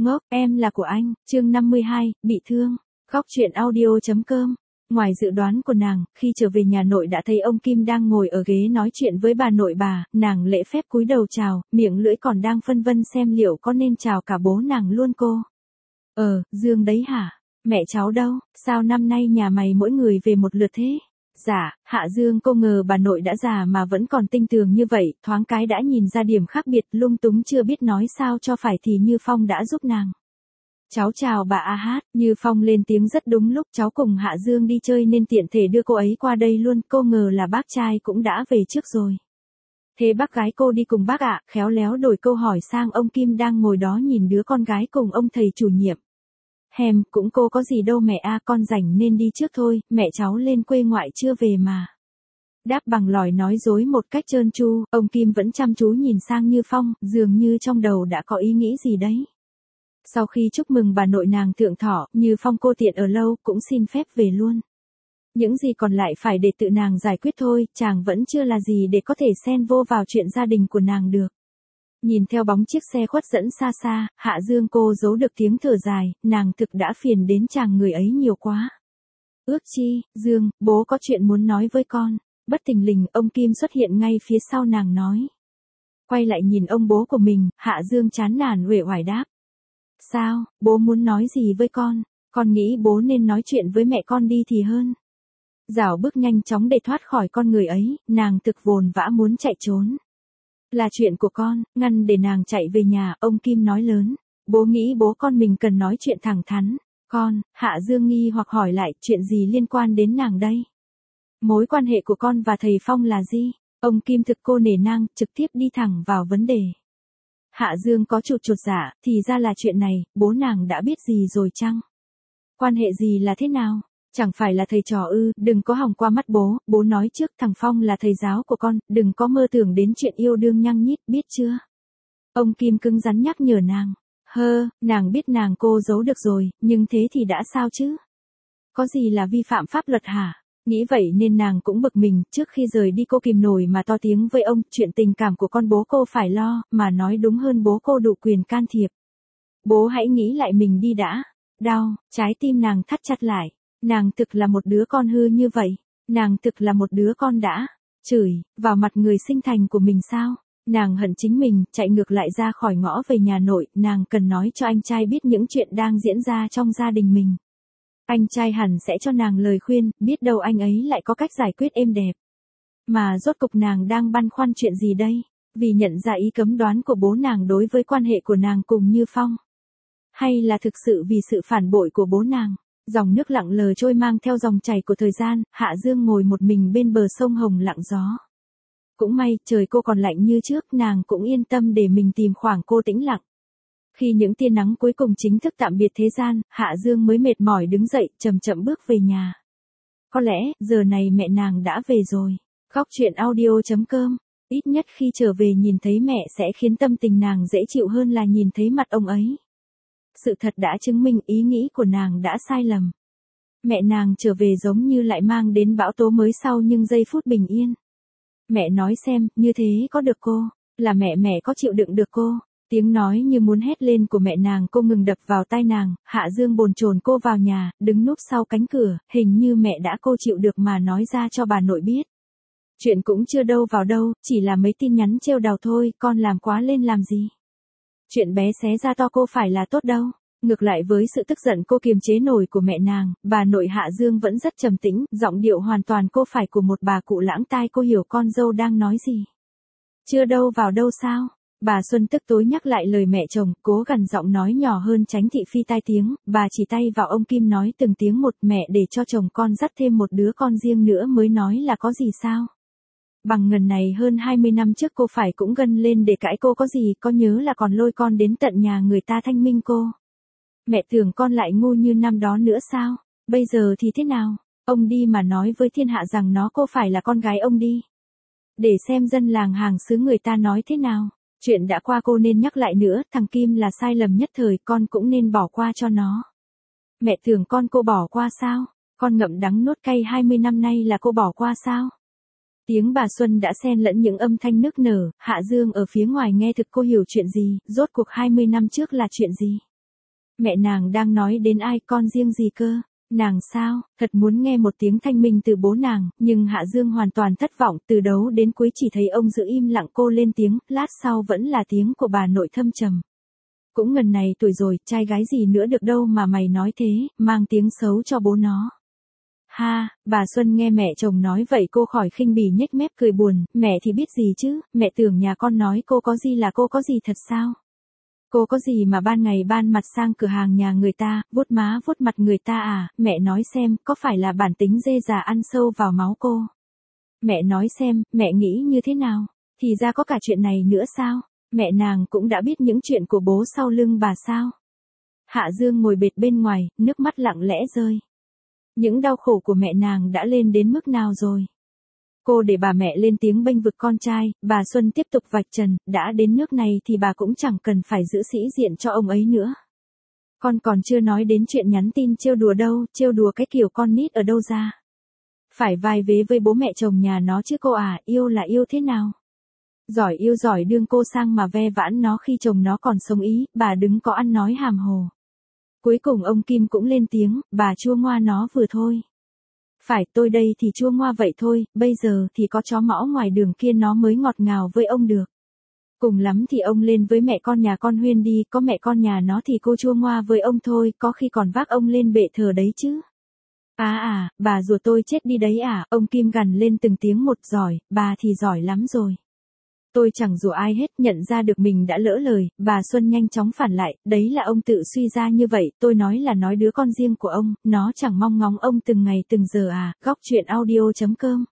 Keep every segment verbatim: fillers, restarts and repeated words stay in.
Ngốc, em là của anh, chương năm mươi hai, bị thương. Khóc chuyện audio.com. Ngoài dự đoán của nàng, khi trở về nhà nội đã thấy ông Kim đang ngồi ở ghế nói chuyện với bà nội bà, nàng lễ phép cúi đầu chào, miệng lưỡi còn đang phân vân xem liệu có nên chào cả bố nàng luôn cô. Ờ, Dương đấy hả? Mẹ cháu đâu, sao năm nay nhà mày mỗi người về một lượt thế? Dạ, Hạ Dương cô ngờ bà nội đã già mà vẫn còn tinh tường như vậy, thoáng cái đã nhìn ra điểm khác biệt, lung túng chưa biết nói sao cho phải thì Như Phong đã giúp nàng. Cháu chào bà A Hát, Như Phong lên tiếng rất đúng lúc, cháu cùng Hạ Dương đi chơi nên tiện thể đưa cô ấy qua đây luôn, cô ngờ là bác trai cũng đã về trước rồi. Thế bác gái cô đi cùng bác ạ, khéo léo đổi câu hỏi sang ông Kim đang ngồi đó nhìn đứa con gái cùng ông thầy chủ nhiệm. Hèm, cũng cô có gì đâu mẹ a, con rảnh nên đi trước thôi, mẹ cháu lên quê ngoại chưa về mà. Đáp bằng lỏi nói dối một cách trơn tru, ông Kim vẫn chăm chú nhìn sang Như Phong, dường như trong đầu đã có ý nghĩ gì đấy. Sau khi chúc mừng bà nội nàng thượng thọ, Như Phong cô tiện ở lâu, cũng xin phép về luôn. Những gì còn lại phải để tự nàng giải quyết thôi, chàng vẫn chưa là gì để có thể xen vô vào chuyện gia đình của nàng được. Nhìn theo bóng chiếc xe khuất dẫn xa xa, Hạ Dương cô giấu được tiếng thở dài, nàng thực đã phiền đến chàng người ấy nhiều quá. Ước chi, Dương, bố có chuyện muốn nói với con. Bất thình lình, ông Kim xuất hiện ngay phía sau nàng nói. Quay lại nhìn ông bố của mình, Hạ Dương chán nản uể oải đáp. Sao, bố muốn nói gì với con? Con nghĩ bố nên nói chuyện với mẹ con đi thì hơn. Dảo bước nhanh chóng để thoát khỏi con người ấy, nàng thực vồn vã muốn chạy trốn. Là chuyện của con, ngăn để nàng chạy về nhà, ông Kim nói lớn. Bố nghĩ bố con mình cần nói chuyện thẳng thắn. Con, Hạ Dương nghi hoặc hỏi lại, chuyện gì liên quan đến nàng đây? Mối quan hệ của con và thầy Phong là gì? Ông Kim thực cô nể nang, trực tiếp đi thẳng vào vấn đề. Hạ Dương có chột chột dạ, thì ra là chuyện này, bố nàng đã biết gì rồi chăng? Quan hệ gì là thế nào? Chẳng phải là thầy trò ư, đừng có hòng qua mắt bố, bố nói trước thằng Phong là thầy giáo của con, đừng có mơ tưởng đến chuyện yêu đương nhăng nhít, biết chưa? Ông Kim cứng rắn nhắc nhở nàng. Hơ, nàng biết nàng cô giấu được rồi, nhưng thế thì đã sao chứ? Có gì là vi phạm pháp luật hả? Nghĩ vậy nên nàng cũng bực mình, trước khi rời đi cô kìm nổi mà to tiếng với ông, chuyện tình cảm của con bố cô phải lo, mà nói đúng hơn bố cô đủ quyền can thiệp. Bố hãy nghĩ lại mình đi đã. Đau, trái tim nàng thắt chặt lại. Nàng thực là một đứa con hư như vậy. Nàng thực là một đứa con đã chửi vào mặt người sinh thành của mình sao? Nàng hận chính mình, chạy ngược lại ra khỏi ngõ về nhà nội, nàng cần nói cho anh trai biết những chuyện đang diễn ra trong gia đình mình. Anh trai hẳn sẽ cho nàng lời khuyên, biết đâu anh ấy lại có cách giải quyết êm đẹp. Mà rốt cục nàng đang băn khoăn chuyện gì đây? Vì nhận ra ý cấm đoán của bố nàng đối với quan hệ của nàng cùng Như Phong. Hay là thực sự vì sự phản bội của bố nàng? Dòng nước lặng lờ trôi mang theo dòng chảy của thời gian, Hạ Dương ngồi một mình bên bờ sông Hồng lặng gió. Cũng may, trời cô còn lạnh như trước, nàng cũng yên tâm để mình tìm khoảng cô tĩnh lặng. Khi những tia nắng cuối cùng chính thức tạm biệt thế gian, Hạ Dương mới mệt mỏi đứng dậy, chậm chậm bước về nhà. Có lẽ, giờ này mẹ nàng đã về rồi. Khóc chuyện audio.com. Ít nhất khi trở về nhìn thấy mẹ sẽ khiến tâm tình nàng dễ chịu hơn là nhìn thấy mặt ông ấy. Sự thật đã chứng minh ý nghĩ của nàng đã sai lầm. Mẹ nàng trở về giống như lại mang đến bão tố mới sau nhưng giây phút bình yên. Mẹ nói xem, như thế có được cô? Là mẹ mẹ có chịu đựng được cô? Tiếng nói như muốn hét lên của mẹ nàng cô ngừng đập vào tai nàng, Hạ Dương bồn chồn cô vào nhà, đứng núp sau cánh cửa, hình như mẹ đã cô chịu được mà nói ra cho bà nội biết. Chuyện cũng chưa đâu vào đâu, chỉ là mấy tin nhắn trêu đào thôi, con làm quá lên làm gì? Chuyện bé xé ra to cô phải là tốt đâu. Ngược lại với sự tức giận cô kiềm chế nổi của mẹ nàng, bà nội Hạ Dương vẫn rất trầm tĩnh, giọng điệu hoàn toàn cô phải của một bà cụ lãng tai, cô hiểu con dâu đang nói gì. Chưa đâu vào đâu sao? Bà Xuân tức tối nhắc lại lời mẹ chồng, cố gằn giọng nói nhỏ hơn tránh thị phi tai tiếng, bà chỉ tay vào ông Kim nói từng tiếng một, mẹ để cho chồng con dắt thêm một đứa con riêng nữa mới nói là có gì sao? Bằng ngần này hơn hai mươi năm trước cô phải cũng gân lên để cãi cô có gì, có nhớ là còn lôi con đến tận nhà người ta thanh minh cô. Mẹ tưởng con lại ngu như năm đó nữa sao? Bây giờ thì thế nào? Ông đi mà nói với thiên hạ rằng nó cô phải là con gái ông đi. Để xem dân làng hàng xứ người ta nói thế nào. Chuyện đã qua cô nên nhắc lại nữa, thằng Kim là sai lầm nhất thời, con cũng nên bỏ qua cho nó. Mẹ tưởng con cô bỏ qua sao? Con ngậm đắng nuốt cay hai mươi năm nay là cô bỏ qua sao? Tiếng bà Xuân đã xen lẫn những âm thanh nức nở, Hạ Dương ở phía ngoài nghe thực cô hiểu chuyện gì, rốt cuộc hai mươi năm trước là chuyện gì. Mẹ nàng đang nói đến ai, con riêng gì cơ? Nàng sao? Thật muốn nghe một tiếng thanh minh từ bố nàng, nhưng Hạ Dương hoàn toàn thất vọng, từ đầu đến cuối chỉ thấy ông giữ im lặng. Cô lên tiếng, lát sau vẫn là tiếng của bà nội thâm trầm. Cũng ngần này tuổi rồi, trai gái gì nữa được đâu mà mày nói thế, mang tiếng xấu cho bố nó. Ha, bà Xuân nghe mẹ chồng nói vậy cô khỏi khinh bỉ nhếch mép cười buồn, mẹ thì biết gì chứ, mẹ tưởng nhà con nói cô có gì là cô có gì thật sao? Cô có gì mà ban ngày ban mặt sang cửa hàng nhà người ta, vuốt má vuốt mặt người ta à, mẹ nói xem, có phải là bản tính dê già ăn sâu vào máu cô? Mẹ nói xem, mẹ nghĩ như thế nào? Thì ra có cả chuyện này nữa sao? Mẹ nàng cũng đã biết những chuyện của bố sau lưng bà sao? Hạ Dương ngồi bệt bên ngoài, nước mắt lặng lẽ rơi. Những đau khổ của mẹ nàng đã lên đến mức nào rồi? Cô để bà mẹ lên tiếng bênh vực con trai, bà Xuân tiếp tục vạch trần, đã đến nước này thì bà cũng chẳng cần phải giữ sĩ diện cho ông ấy nữa. Con còn chưa nói đến chuyện nhắn tin trêu đùa đâu, trêu đùa cái kiểu con nít ở đâu ra. Phải vai vế với bố mẹ chồng nhà nó chứ cô à, yêu là yêu thế nào? Giỏi yêu giỏi đương cô sang mà ve vãn nó khi chồng nó còn sống ý, bà đứng có ăn nói hàm hồ. Cuối cùng ông Kim cũng lên tiếng, bà chua ngoa nó vừa thôi. Phải, tôi đây thì chua ngoa vậy thôi, bây giờ thì có chó mõ ngoài đường kia nó mới ngọt ngào với ông được. Cùng lắm thì ông lên với mẹ con nhà con huyên đi, có mẹ con nhà nó thì cô chua ngoa với ông thôi, có khi còn vác ông lên bệ thờ đấy chứ. À à, bà rùa tôi chết đi đấy à, ông Kim gằn lên từng tiếng một, giỏi, bà thì giỏi lắm rồi. Tôi chẳng rủa ai hết, nhận ra được mình đã lỡ lời, bà Xuân nhanh chóng phản lại, đấy là ông tự suy ra như vậy, tôi nói là nói đứa con riêng của ông, nó chẳng mong ngóng ông từng ngày từng giờ à, góc chuyện audio.com.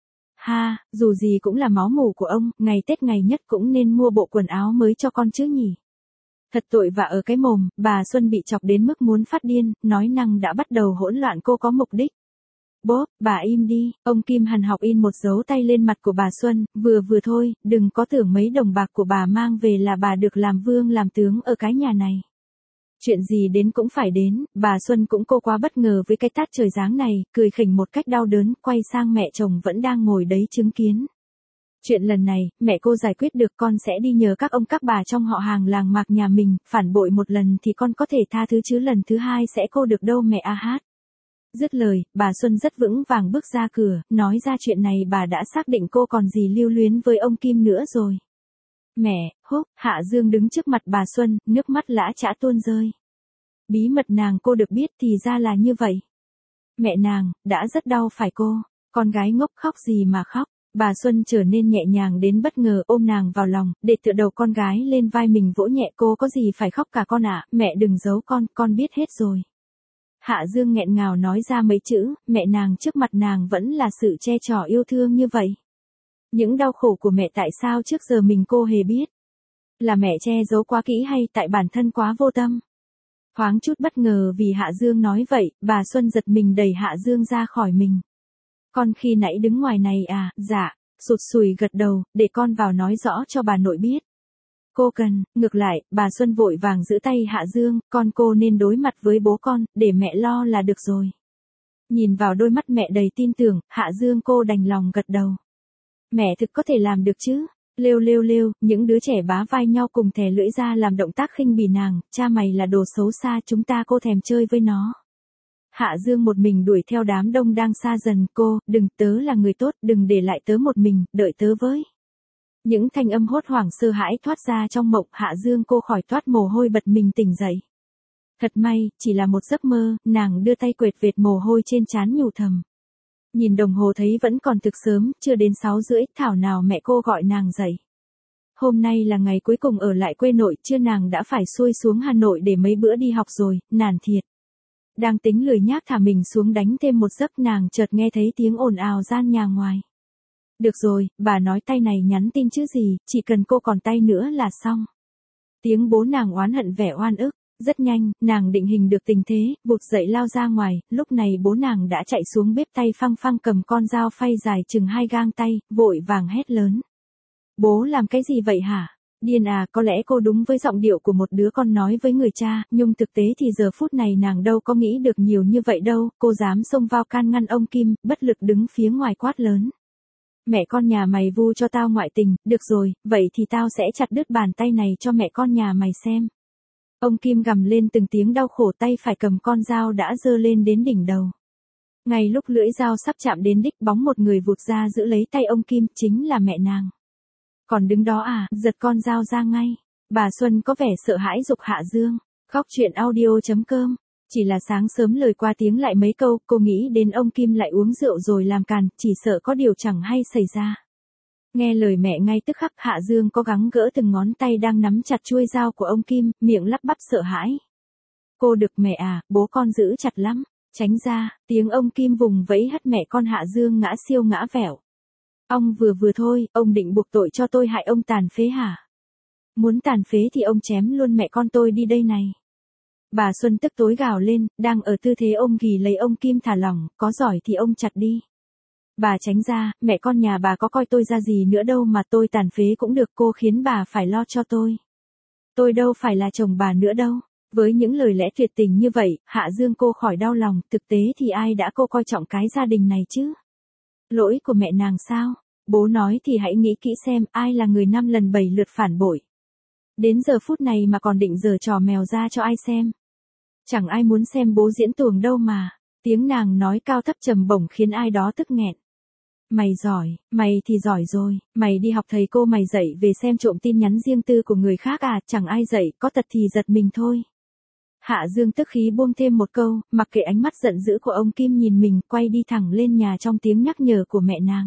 Ha, dù gì cũng là máu mủ của ông, ngày Tết ngày nhất cũng nên mua bộ quần áo mới cho con chứ nhỉ. Thật tội vạ ở cái mồm, bà Xuân bị chọc đến mức muốn phát điên, nói năng đã bắt đầu hỗn loạn. Cô có mục đích. Bốp, bà im đi, ông Kim hằn học in một dấu tay lên mặt của bà Xuân, vừa vừa thôi, đừng có tưởng mấy đồng bạc của bà mang về là bà được làm vương làm tướng ở cái nhà này. Chuyện gì đến cũng phải đến, bà Xuân cũng cô quá bất ngờ với cái tát trời giáng này, cười khỉnh một cách đau đớn, quay sang mẹ chồng vẫn đang ngồi đấy chứng kiến. Chuyện lần này, mẹ cô giải quyết được, con sẽ đi nhờ các ông các bà trong họ hàng làng mạc nhà mình, phản bội một lần thì con có thể tha thứ chứ lần thứ hai sẽ cô được đâu mẹ a hát. Dứt lời, bà Xuân rất vững vàng bước ra cửa, nói ra chuyện này bà đã xác định cô còn gì lưu luyến với ông Kim nữa rồi. Mẹ, húc, Hạ Dương đứng trước mặt bà Xuân, nước mắt lã chã tuôn rơi. Bí mật nàng cô được biết thì ra là như vậy. Mẹ nàng, đã rất đau phải cô, con gái ngốc khóc gì mà khóc. Bà Xuân trở nên nhẹ nhàng đến bất ngờ, ôm nàng vào lòng, để tựa đầu con gái lên vai mình vỗ nhẹ. Cô có gì phải khóc cả con ạ, mẹ đừng giấu con, con biết hết rồi. Hạ Dương nghẹn ngào nói ra mấy chữ, mẹ nàng trước mặt nàng vẫn là sự che chở yêu thương như vậy. Những đau khổ của mẹ tại sao trước giờ mình cô hề biết? Là mẹ che giấu quá kỹ hay tại bản thân quá vô tâm? Thoáng chút bất ngờ vì Hạ Dương nói vậy, bà Xuân giật mình đẩy Hạ Dương ra khỏi mình. Con khi nãy đứng ngoài này à, dạ, sụt sùi gật đầu, để con vào nói rõ cho bà nội biết. Cô cần, ngược lại, bà Xuân vội vàng giữ tay Hạ Dương, con cô nên đối mặt với bố con, để mẹ lo là được rồi. Nhìn vào đôi mắt mẹ đầy tin tưởng, Hạ Dương cô đành lòng gật đầu. Mẹ thực có thể làm được chứ? Lêu lêu lêu, những đứa trẻ bá vai nhau cùng thè lưỡi ra làm động tác khinh bỉ nàng, cha mày là đồ xấu xa, chúng ta cô thèm chơi với nó. Hạ Dương một mình đuổi theo đám đông đang xa dần, cô, đừng, tớ là người tốt, đừng để lại tớ một mình, đợi tớ với. Những thanh âm hốt hoảng sơ hãi thoát ra trong mộng, Hạ Dương cô khỏi toát mồ hôi bật mình tỉnh dậy. Thật may, chỉ là một giấc mơ, nàng đưa tay quệt vệt mồ hôi trên trán nhủ thầm. Nhìn đồng hồ thấy vẫn còn thực sớm, chưa đến sáu rưỡi, thảo nào mẹ cô gọi nàng dậy. Hôm nay là ngày cuối cùng ở lại quê nội, chưa nàng đã phải xuôi xuống Hà Nội để mấy bữa đi học rồi, nản thiệt. Đang tính lười nhác thả mình xuống đánh thêm một giấc, nàng chợt nghe thấy tiếng ồn ào gian nhà ngoài. Được rồi, bà nói tay này nhắn tin chứ gì, chỉ cần cô còn tay nữa là xong. Tiếng bố nàng oán hận vẻ oan ức, rất nhanh, nàng định hình được tình thế, vụt dậy lao ra ngoài, lúc này bố nàng đã chạy xuống bếp tay phăng phăng cầm con dao phay dài chừng hai gang tay, vội vàng hét lớn. Bố làm cái gì vậy hả? Điên à, có lẽ cô đúng với giọng điệu của một đứa con nói với người cha, nhưng thực tế thì giờ phút này nàng đâu có nghĩ được nhiều như vậy đâu, cô dám xông vào can ngăn ông Kim, bất lực đứng phía ngoài quát lớn. Mẹ con nhà mày vu cho tao ngoại tình, được rồi, vậy thì tao sẽ chặt đứt bàn tay này cho mẹ con nhà mày xem. Ông Kim gầm lên từng tiếng đau khổ, tay phải cầm con dao đã giơ lên đến đỉnh đầu. Ngay lúc lưỡi dao sắp chạm đến đích, bóng một người vụt ra giữ lấy tay ông Kim, chính là mẹ nàng. Còn đứng đó à, giật con dao ra ngay. Bà Xuân có vẻ sợ hãi giục Hạ Dương. Khóc chuyện audio chấm com. Chỉ là sáng sớm lời qua tiếng lại mấy câu, cô nghĩ đến ông Kim lại uống rượu rồi làm càn, chỉ sợ có điều chẳng hay xảy ra. Nghe lời mẹ ngay tức khắc, Hạ Dương cố gắng gỡ từng ngón tay đang nắm chặt chuôi dao của ông Kim, miệng lắp bắp sợ hãi. Cô được mẹ à, bố con giữ chặt lắm. Tránh ra, tiếng ông Kim vùng vẫy hất mẹ con Hạ Dương ngã siêu ngã vẻo. Ông vừa vừa thôi, ông định buộc tội cho tôi hại ông tàn phế hả? Muốn tàn phế thì ông chém luôn mẹ con tôi đi đây này. Bà Xuân tức tối gào lên, đang ở tư thế ôm ghì lấy ông Kim thả lỏng, có giỏi thì ông chặt đi. Bà tránh ra, mẹ con nhà bà có coi tôi ra gì nữa đâu mà tôi tàn phế cũng được, cô khiến bà phải lo cho tôi. Tôi đâu phải là chồng bà nữa đâu. Với những lời lẽ tuyệt tình như vậy, Hạ Dương cô khỏi đau lòng, thực tế thì ai đã cô coi trọng cái gia đình này chứ? Lỗi của mẹ nàng sao? Bố nói thì hãy nghĩ kỹ xem ai là người năm lần bảy lượt phản bội. Đến giờ phút này mà còn định giở trò mèo ra cho ai xem. Chẳng ai muốn xem bố diễn tuồng đâu mà. Tiếng nàng nói cao thấp trầm bổng khiến ai đó tức nghẹn. Mày giỏi, mày thì giỏi rồi, mày đi học thầy cô mày dạy về xem trộm tin nhắn riêng tư của người khác à, chẳng ai dạy, có tật thì giật mình thôi. Hạ Dương tức khí buông thêm một câu, mặc kệ ánh mắt giận dữ của ông Kim nhìn mình, quay đi thẳng lên nhà trong tiếng nhắc nhở của mẹ nàng.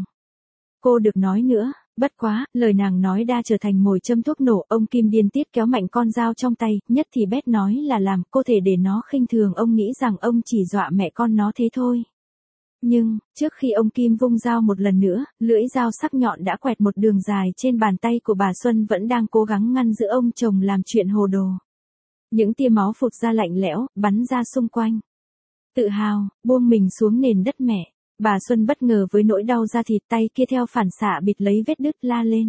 Cô được nói nữa, bất quá, lời nàng nói đã trở thành mồi châm thuốc nổ, ông Kim điên tiết kéo mạnh con dao trong tay, nhất thì bét nói là làm, cô thể để nó khinh thường, ông nghĩ rằng ông chỉ dọa mẹ con nó thế thôi. Nhưng, trước khi ông Kim vung dao một lần nữa, lưỡi dao sắc nhọn đã quẹt một đường dài trên bàn tay của bà Xuân vẫn đang cố gắng ngăn giữ ông chồng làm chuyện hồ đồ. Những tia máu phụt ra lạnh lẽo, bắn ra xung quanh. Tự hào, buông mình xuống nền đất mẹ. Bà Xuân bất ngờ với nỗi đau da thịt, tay kia theo phản xạ bịt lấy vết đứt, la lên.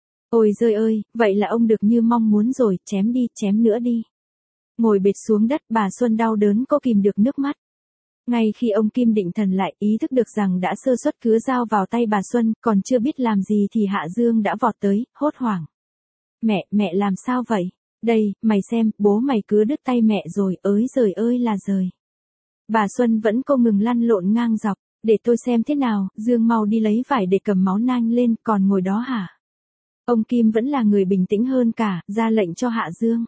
Ôi giời ơi, vậy là ông được như mong muốn rồi, chém đi, chém nữa đi. Ngồi bệt xuống đất, bà Xuân đau đớn cô kìm được nước mắt. Ngay khi ông Kim định thần lại, ý thức được rằng đã sơ suất cứa dao vào tay bà Xuân, còn chưa biết làm gì thì Hạ Dương đã vọt tới, hốt hoảng. Mẹ, mẹ làm sao vậy? Đây, mày xem, bố mày cứa đứt tay mẹ rồi, ới giời ơi là giời. Bà Xuân vẫn không ngừng lăn lộn ngang dọc, để tôi xem thế nào, Dương mau đi lấy vải để cầm máu nanh lên, còn ngồi đó hả? Ông Kim vẫn là người bình tĩnh hơn cả, ra lệnh cho Hạ Dương.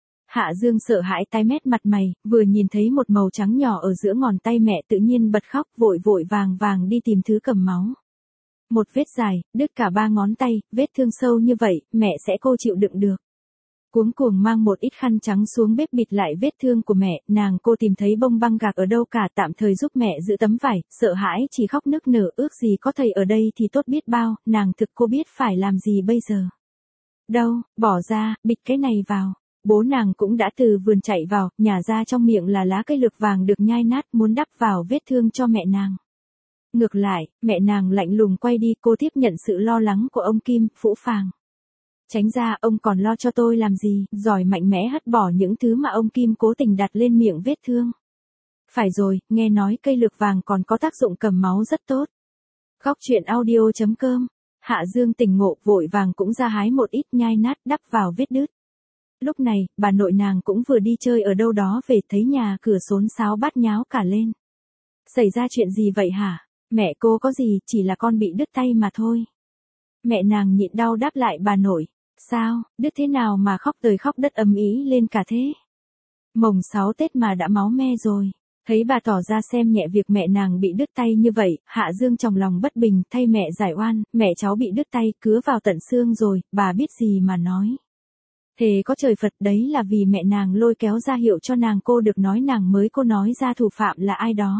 Hạ Dương sợ hãi tái mét mặt mày, vừa nhìn thấy một màu trắng nhỏ ở giữa ngón tay mẹ tự nhiên bật khóc, vội vội vàng vàng đi tìm thứ cầm máu. Một vết dài, đứt cả ba ngón tay, vết thương sâu như vậy, mẹ sẽ cô chịu đựng được. Cuống cuồng mang một ít khăn trắng xuống bếp bịt lại vết thương của mẹ, nàng cô tìm thấy bông băng gạc ở đâu cả, tạm thời giúp mẹ giữ tấm vải, sợ hãi chỉ khóc nức nở, ước gì có thầy ở đây thì tốt biết bao, nàng thực cô biết phải làm gì bây giờ. Đâu, bỏ ra, bịt cái này vào. Bố nàng cũng đã từ vườn chạy vào, nhả ra trong miệng là lá cây lược vàng được nhai nát, muốn đắp vào vết thương cho mẹ nàng. Ngược lại, mẹ nàng lạnh lùng quay đi, cô tiếp nhận sự lo lắng của ông Kim, phũ phàng. Tránh ra, ông còn lo cho tôi làm gì, giỏi mạnh mẽ hất bỏ những thứ mà ông Kim cố tình đặt lên miệng vết thương. Phải rồi, nghe nói cây lược vàng còn có tác dụng cầm máu rất tốt. Khóc chuyện audio chấm com. Hạ Dương tỉnh ngộ, vội vàng cũng ra hái một ít nhai nát đắp vào vết đứt. Lúc này, bà nội nàng cũng vừa đi chơi ở đâu đó về, thấy nhà cửa xốn xáo bát nháo cả lên. Xảy ra chuyện gì vậy hả? Mẹ cô có gì, chỉ là con bị đứt tay mà thôi. Mẹ nàng nhịn đau đáp lại bà nội. Sao, đứt thế nào mà khóc trời khóc đất ầm ĩ lên cả thế? Mồng sáu Tết mà đã máu me rồi. Thấy bà tỏ ra xem nhẹ việc mẹ nàng bị đứt tay như vậy, Hạ Dương trong lòng bất bình, thay mẹ giải oan, mẹ cháu bị đứt tay, cứa vào tận xương rồi, bà biết gì mà nói. Thế có trời Phật, đấy là vì mẹ nàng lôi kéo ra hiệu cho nàng cô được nói, nàng mới cô nói ra thủ phạm là ai đó.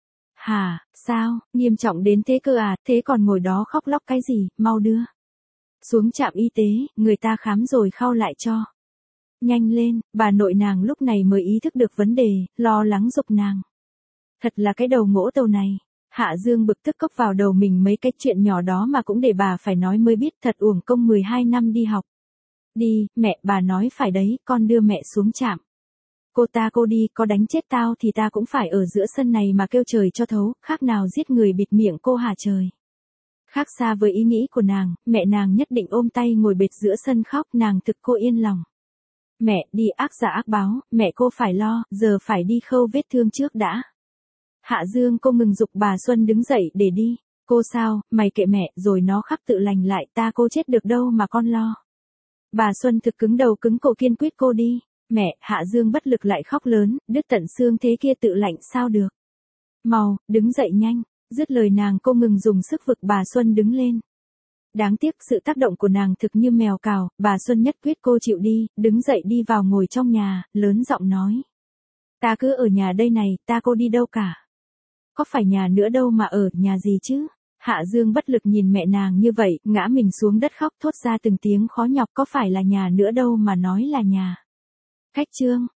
Hả, sao, nghiêm trọng đến thế cơ à, thế còn ngồi đó khóc lóc cái gì, mau đưa xuống trạm y tế, người ta khám rồi khâu lại cho. Nhanh lên, bà nội nàng lúc này mới ý thức được vấn đề, lo lắng giục nàng. Thật là cái đầu ngỗ tàu này. Hạ Dương bực tức cốc vào đầu mình mấy cái chuyện nhỏ đó mà cũng để bà phải nói mới biết, thật uổng công mười hai năm đi học. Đi, mẹ, bà nói phải đấy, con đưa mẹ xuống trạm. Cô ta cô đi, có đánh chết tao thì ta cũng phải ở giữa sân này mà kêu trời cho thấu, khác nào giết người bịt miệng cô hả trời. Khác xa với ý nghĩ của nàng, mẹ nàng nhất định ôm tay ngồi bệt giữa sân khóc, nàng thực cô yên lòng. Mẹ, đi ác giả ác báo, mẹ cô phải lo, giờ phải đi khâu vết thương trước đã. Hạ Dương cô ngừng giục bà Xuân đứng dậy để đi. Cô sao, mày kệ mẹ, rồi nó khắc tự lành lại, ta cô chết được đâu mà con lo. Bà Xuân thực cứng đầu cứng cổ kiên quyết cô đi. Mẹ, Hạ Dương bất lực lại khóc lớn, đứt tận xương thế kia tự lạnh sao được. Mau, đứng dậy nhanh. Dứt lời nàng cô ngừng dùng sức vực bà Xuân đứng lên. Đáng tiếc sự tác động của nàng thực như mèo cào, bà Xuân nhất quyết cô chịu đi, đứng dậy đi vào ngồi trong nhà, lớn giọng nói. Ta cứ ở nhà đây này, ta cô đi đâu cả. Có phải nhà nữa đâu mà ở, nhà gì chứ? Hạ Dương bất lực nhìn mẹ nàng như vậy, ngã mình xuống đất khóc thốt ra từng tiếng khó nhọc, có phải là nhà nữa đâu mà nói là nhà. Khách Trương,